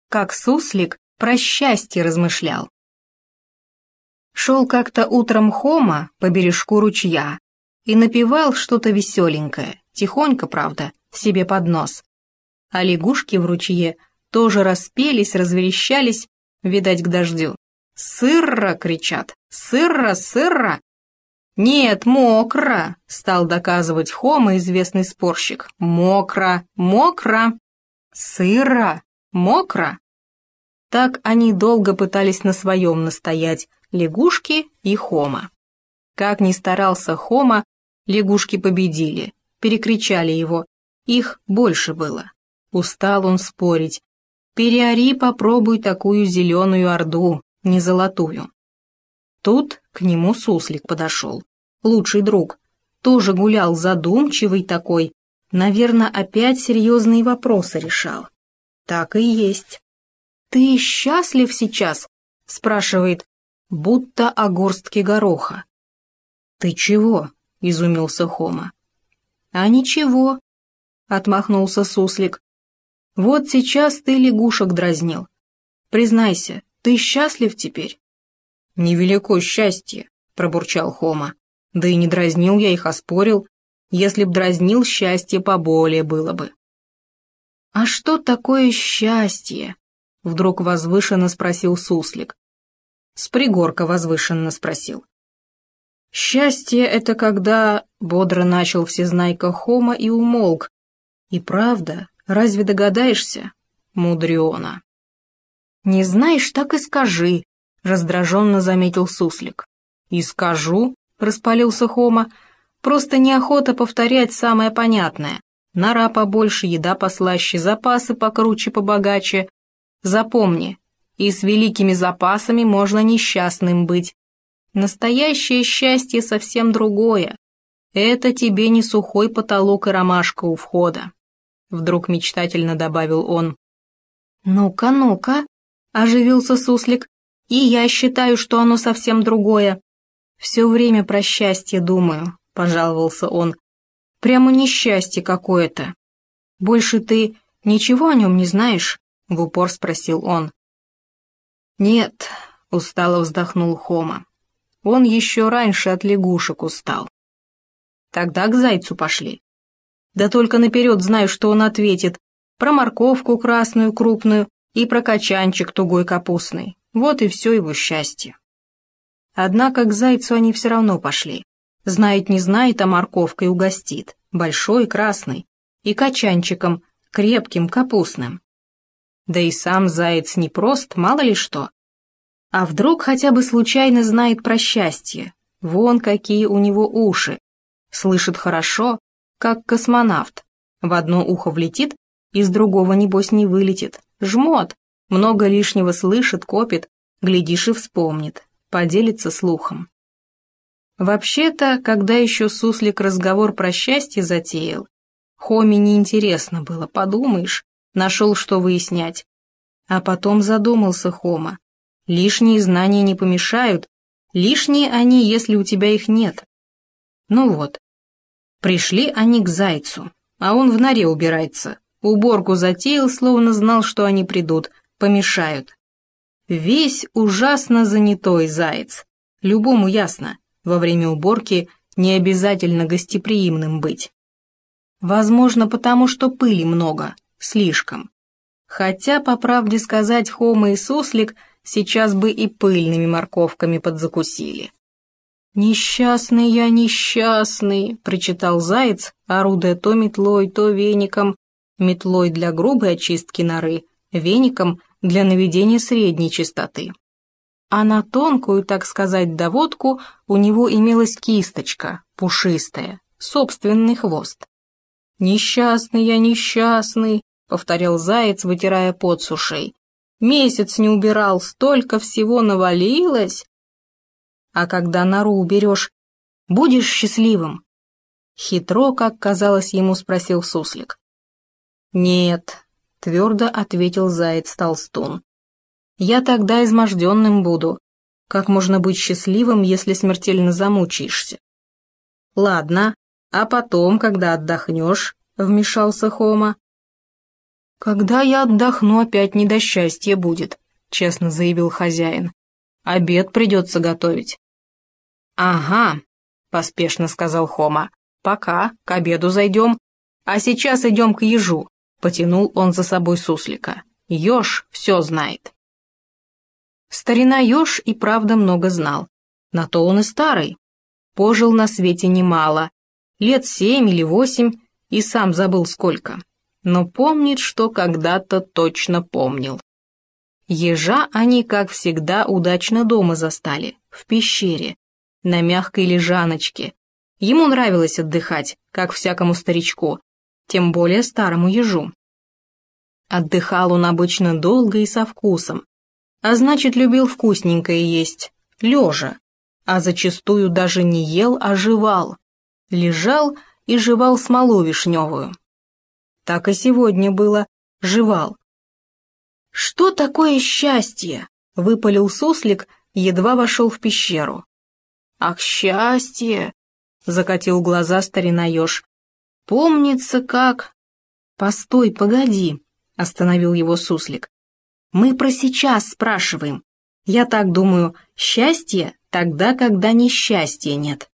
как суслик про счастье размышлял. Шел как-то утром Хома по бережку ручья и напевал что-то веселенькое, тихонько, правда, себе под нос. А лягушки в ручье тоже распелись, разверещались, видать, к дождю. «Сыро!» — кричат. «Сыро, сыро!» «Нет, мокро!» — стал доказывать Хома, известный спорщик. «Мокро, мокро!» «Сыро, мокро!» Так они долго пытались на своем настоять, лягушки и Хома. Как ни старался Хома, лягушки победили, перекричали его, их больше было. Устал он спорить. «Переори, попробуй такую зеленую орду, не золотую». Тут к нему суслик подошел, лучший друг, тоже гулял задумчивый такой, наверное, опять серьезные вопросы решал. Так и есть. «Ты счастлив сейчас?» — спрашивает, будто о горстке гороха. «Ты чего?» — изумился Хома. «А ничего», — отмахнулся суслик. «Вот сейчас ты лягушек дразнил. Признайся, ты счастлив теперь?» «Невелико счастье», — пробурчал Хома. «Да и не дразнил я их, а спорил. Если б дразнил, счастье поболее было бы». «А что такое счастье?» — вдруг возвышенно спросил суслик. С пригорка возвышенно спросил. «Счастье — это когда...» — бодро начал всезнайка Хома и умолк. «И правда, разве догадаешься? Мудрёно». «Не знаешь, так и скажи», — раздраженно заметил суслик. «И скажу», — распалился Хома, — «просто неохота повторять самое понятное. Нора побольше, еда послаще, запасы покруче, побогаче. Запомни, и с великими запасами можно несчастным быть. Настоящее счастье совсем другое. Это тебе не сухой потолок и ромашка у входа», — вдруг мечтательно добавил он. «Ну-ка, ну-ка», — оживился суслик, — «и я считаю, что оно совсем другое. Все время про счастье думаю», — пожаловался он. «Прямо несчастье какое-то». «Больше ты ничего о нем не знаешь?» — в упор спросил он. «Нет», — устало вздохнул Хома. «Он еще раньше от лягушек устал». «Тогда к зайцу пошли». «Да только наперед знаю, что он ответит. Про морковку красную крупную и про качанчик тугой капустный. Вот и все его счастье». Однако к зайцу они все равно пошли. Знает не знает, а морковкой угостит, большой красный, и качанчиком, крепким капустным. Да и сам заяц непрост, мало ли что. А вдруг хотя бы случайно знает про счастье? Вон какие у него уши. Слышит хорошо, как космонавт. В одно ухо влетит, из другого, небось, не вылетит. Жмот, много лишнего слышит, копит, глядишь и вспомнит, поделится слухом. Вообще-то, когда еще суслик разговор про счастье затеял, Хоме неинтересно было, подумаешь, нашел что выяснять. А потом задумался Хома. Лишние знания не помешают, лишние они, если у тебя их нет. Ну вот, пришли они к зайцу, а он в норе убирается, уборку затеял, словно знал, что они придут, помешают. Весь ужасно занятой заяц. Любому ясно, во время уборки не обязательно гостеприимным быть. Возможно, потому что пыли много, слишком. Хотя, по правде сказать, Хома и суслик сейчас бы и пыльными морковками подзакусили. «Несчастный я, несчастный», — прочитал заяц, орудуя то метлой, то веником, метлой для грубой очистки норы, веником для наведения средней чистоты. А на тонкую, так сказать, доводку у него имелась кисточка, пушистая, собственный хвост. «Несчастный я, несчастный», — повторял заяц, вытирая пот с ушей. «Месяц не убирал, столько всего навалилось». «А когда нору уберешь, будешь счастливым?» Хитро, как казалось ему, спросил суслик. «Нет», — твердо ответил заяц-толстун. «Я тогда изможденным буду. Как можно быть счастливым, если смертельно замучаешься?» «Ладно, а потом, когда отдохнешь», — вмешался Хома. «Когда я отдохну, опять не до счастья будет», — честно заявил хозяин. «Обед придется готовить». «Ага», — поспешно сказал Хома. «Пока, к обеду зайдем. А сейчас идем к ежу», — потянул он за собой суслика. «Еж все знает». Старина еж и правда много знал. На то он и старый. Пожил на свете немало. Лет 7 или 8, и сам забыл сколько. Но помнит, что когда-то точно помнил. Ежа они, как всегда, удачно дома застали, в пещере, на мягкой лежаночке. Ему нравилось отдыхать, как всякому старичку, тем более старому ежу. Отдыхал он обычно долго и со вкусом, а значит, любил вкусненькое есть, лежа, а зачастую даже не ел, а жевал. Лежал и жевал смолу вишневую. Так и сегодня было, жевал. «Что такое счастье?» — выпалил суслик, едва вошел в пещеру. «Ах, счастье!» — закатил глаза старина еж. «Помнится, как...» «Постой, погоди!» — остановил его суслик. «Мы про сейчас спрашиваем. Я так думаю, счастье тогда, когда несчастья нет».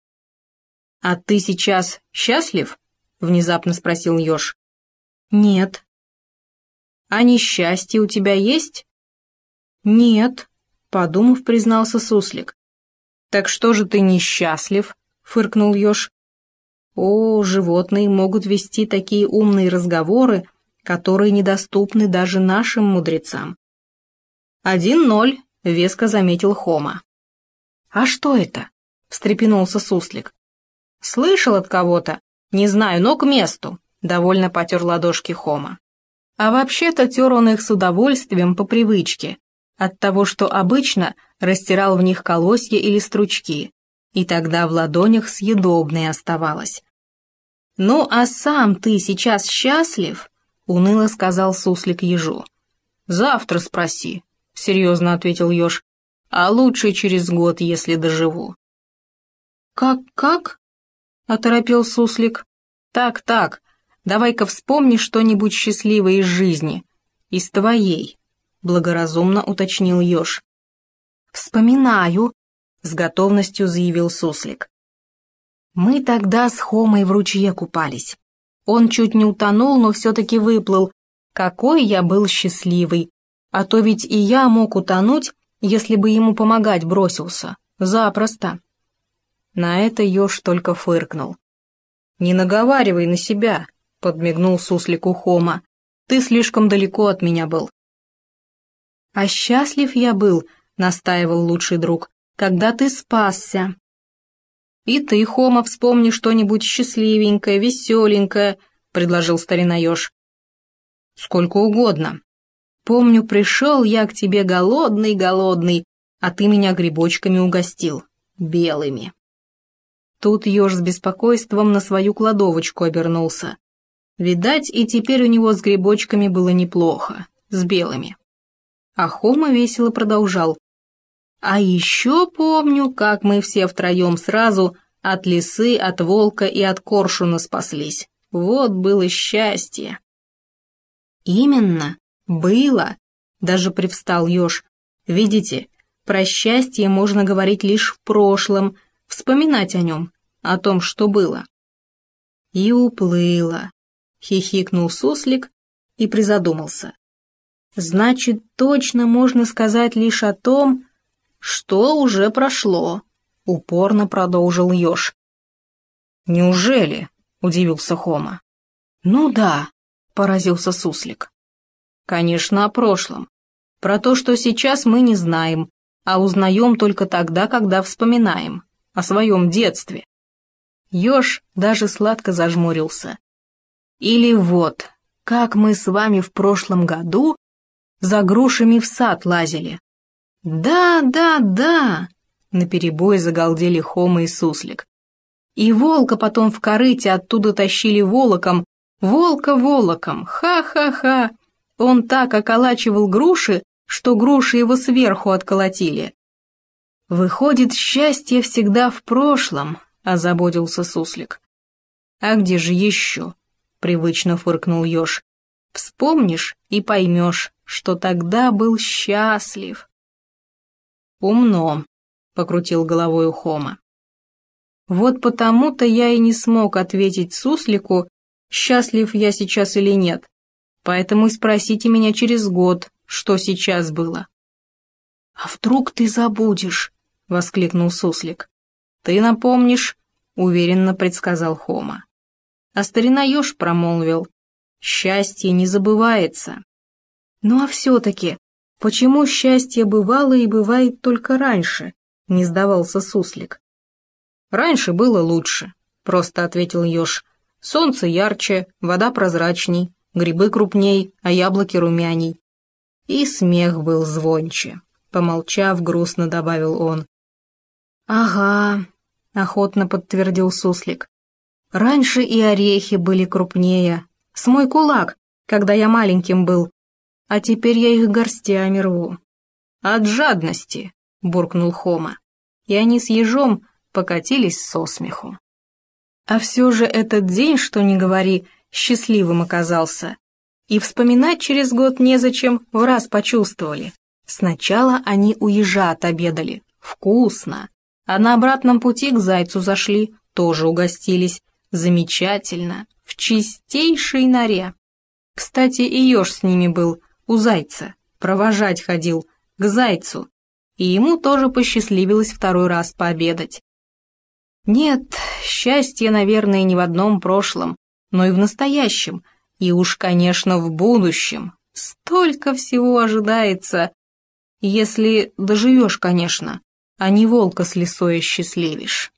«А ты сейчас счастлив?» — внезапно спросил еж. «Нет». «А несчастье у тебя есть?» «Нет», — подумав, признался суслик. «Так что же ты несчастлив?» — фыркнул еж. «О, животные могут вести такие умные разговоры, которые недоступны даже нашим мудрецам». 1-0, веско заметил Хома. «А что это?» — встрепенулся суслик. «Слышал от кого-то? Не знаю, но к месту», — довольно потер ладошки Хома. А вообще-то тер он их с удовольствием по привычке, от того, что обычно растирал в них колосья или стручки, и тогда в ладонях съедобное оставалось. «Ну, а сам ты сейчас счастлив?» — уныло сказал суслик ежу. «Завтра спроси», — серьезно ответил еж, «а лучше через год, если доживу». «Как?» — оторопел суслик. «Так, давай-ка вспомни что-нибудь счастливое из жизни, из твоей», — благоразумно уточнил еж. «Вспоминаю», — с готовностью заявил суслик. «Мы тогда с Хомой в ручье купались. Он чуть не утонул, но все-таки выплыл. Какой я был счастливый! А то ведь и я мог утонуть, если бы ему помогать бросился. Запросто». На это еж только фыркнул. «Не наговаривай на себя», — подмигнул суслику Хома. «Ты слишком далеко от меня был». «А счастлив я был», — настаивал лучший друг, — «когда ты спасся». «И ты, Хома, вспомни что-нибудь счастливенькое, веселенькое», — предложил старина еж. «Сколько угодно. Помню, пришел я к тебе голодный, а ты меня грибочками угостил, белыми». Тут еж с беспокойством на свою кладовочку обернулся. Видать, и теперь у него с грибочками было неплохо, с белыми. А Хома весело продолжал. «А еще помню, как мы все втроем сразу от лисы, от волка и от коршуна спаслись. Вот было счастье». «Именно, было», — даже привстал еж. «Видите, про счастье можно говорить лишь в прошлом, вспоминать о нем, о том, что было». «И уплыло», — хихикнул суслик и призадумался. «Значит, точно можно сказать лишь о том, что уже прошло», — упорно продолжил еж. «Неужели?» — удивился Хома. «Ну да», — поразился суслик. «Конечно, о прошлом. Про то, что сейчас мы не знаем, а узнаем только тогда, когда вспоминаем о своем детстве». Еж даже сладко зажмурился. «Или вот, как мы с вами в прошлом году за грушами в сад лазили». «Да», — наперебой загалдели Хома и суслик. «И волка потом в корыте оттуда тащили волоком, волка, ха-ха-ха. Он так околачивал груши, что груши его сверху отколотили». «Выходит, счастье всегда в прошлом», — озаботился суслик. «А где же еще?» — привычно фыркнул еж. Вспомнишь и поймешь, что тогда был счастлив». «Умно», — покрутил головой Хома. «Вот потому-то я и не смог ответить суслику, счастлив я сейчас или нет. Поэтому и спросите меня через год, что сейчас было». «А вдруг ты забудешь?» — воскликнул суслик. «Ты напомнишь», — уверенно предсказал Хома. А старина еж промолвил: «Счастье не забывается». «Ну а все-таки, почему счастье бывало и бывает только раньше?» — не сдавался суслик. «Раньше было лучше», — просто ответил еж. «Солнце ярче, вода прозрачней, грибы крупней, а яблоки румяней». И смех был звонче. Помолчав, грустно добавил он. «Ага», — охотно подтвердил суслик. «Раньше и орехи были крупнее, с мой кулак, когда я маленьким был, а теперь я их горстями рву». «От жадности», — буркнул Хома, и они с ежом покатились со смеху. А все же этот день, что ни говори, счастливым оказался. И вспоминать через год незачем, враз почувствовали. Сначала они у ежа отобедали. Вкусно. А на обратном пути к зайцу зашли, тоже угостились. Замечательно. В чистейшей норе. Кстати, и еж с ними был, у зайца. Провожать ходил, к зайцу. И ему тоже посчастливилось второй раз пообедать. Нет, счастье, наверное, не в одном прошлом, но и в настоящем, и уж, конечно, в будущем. Столько всего ожидается, если доживешь, конечно, а не волка с лисой осчастливишь.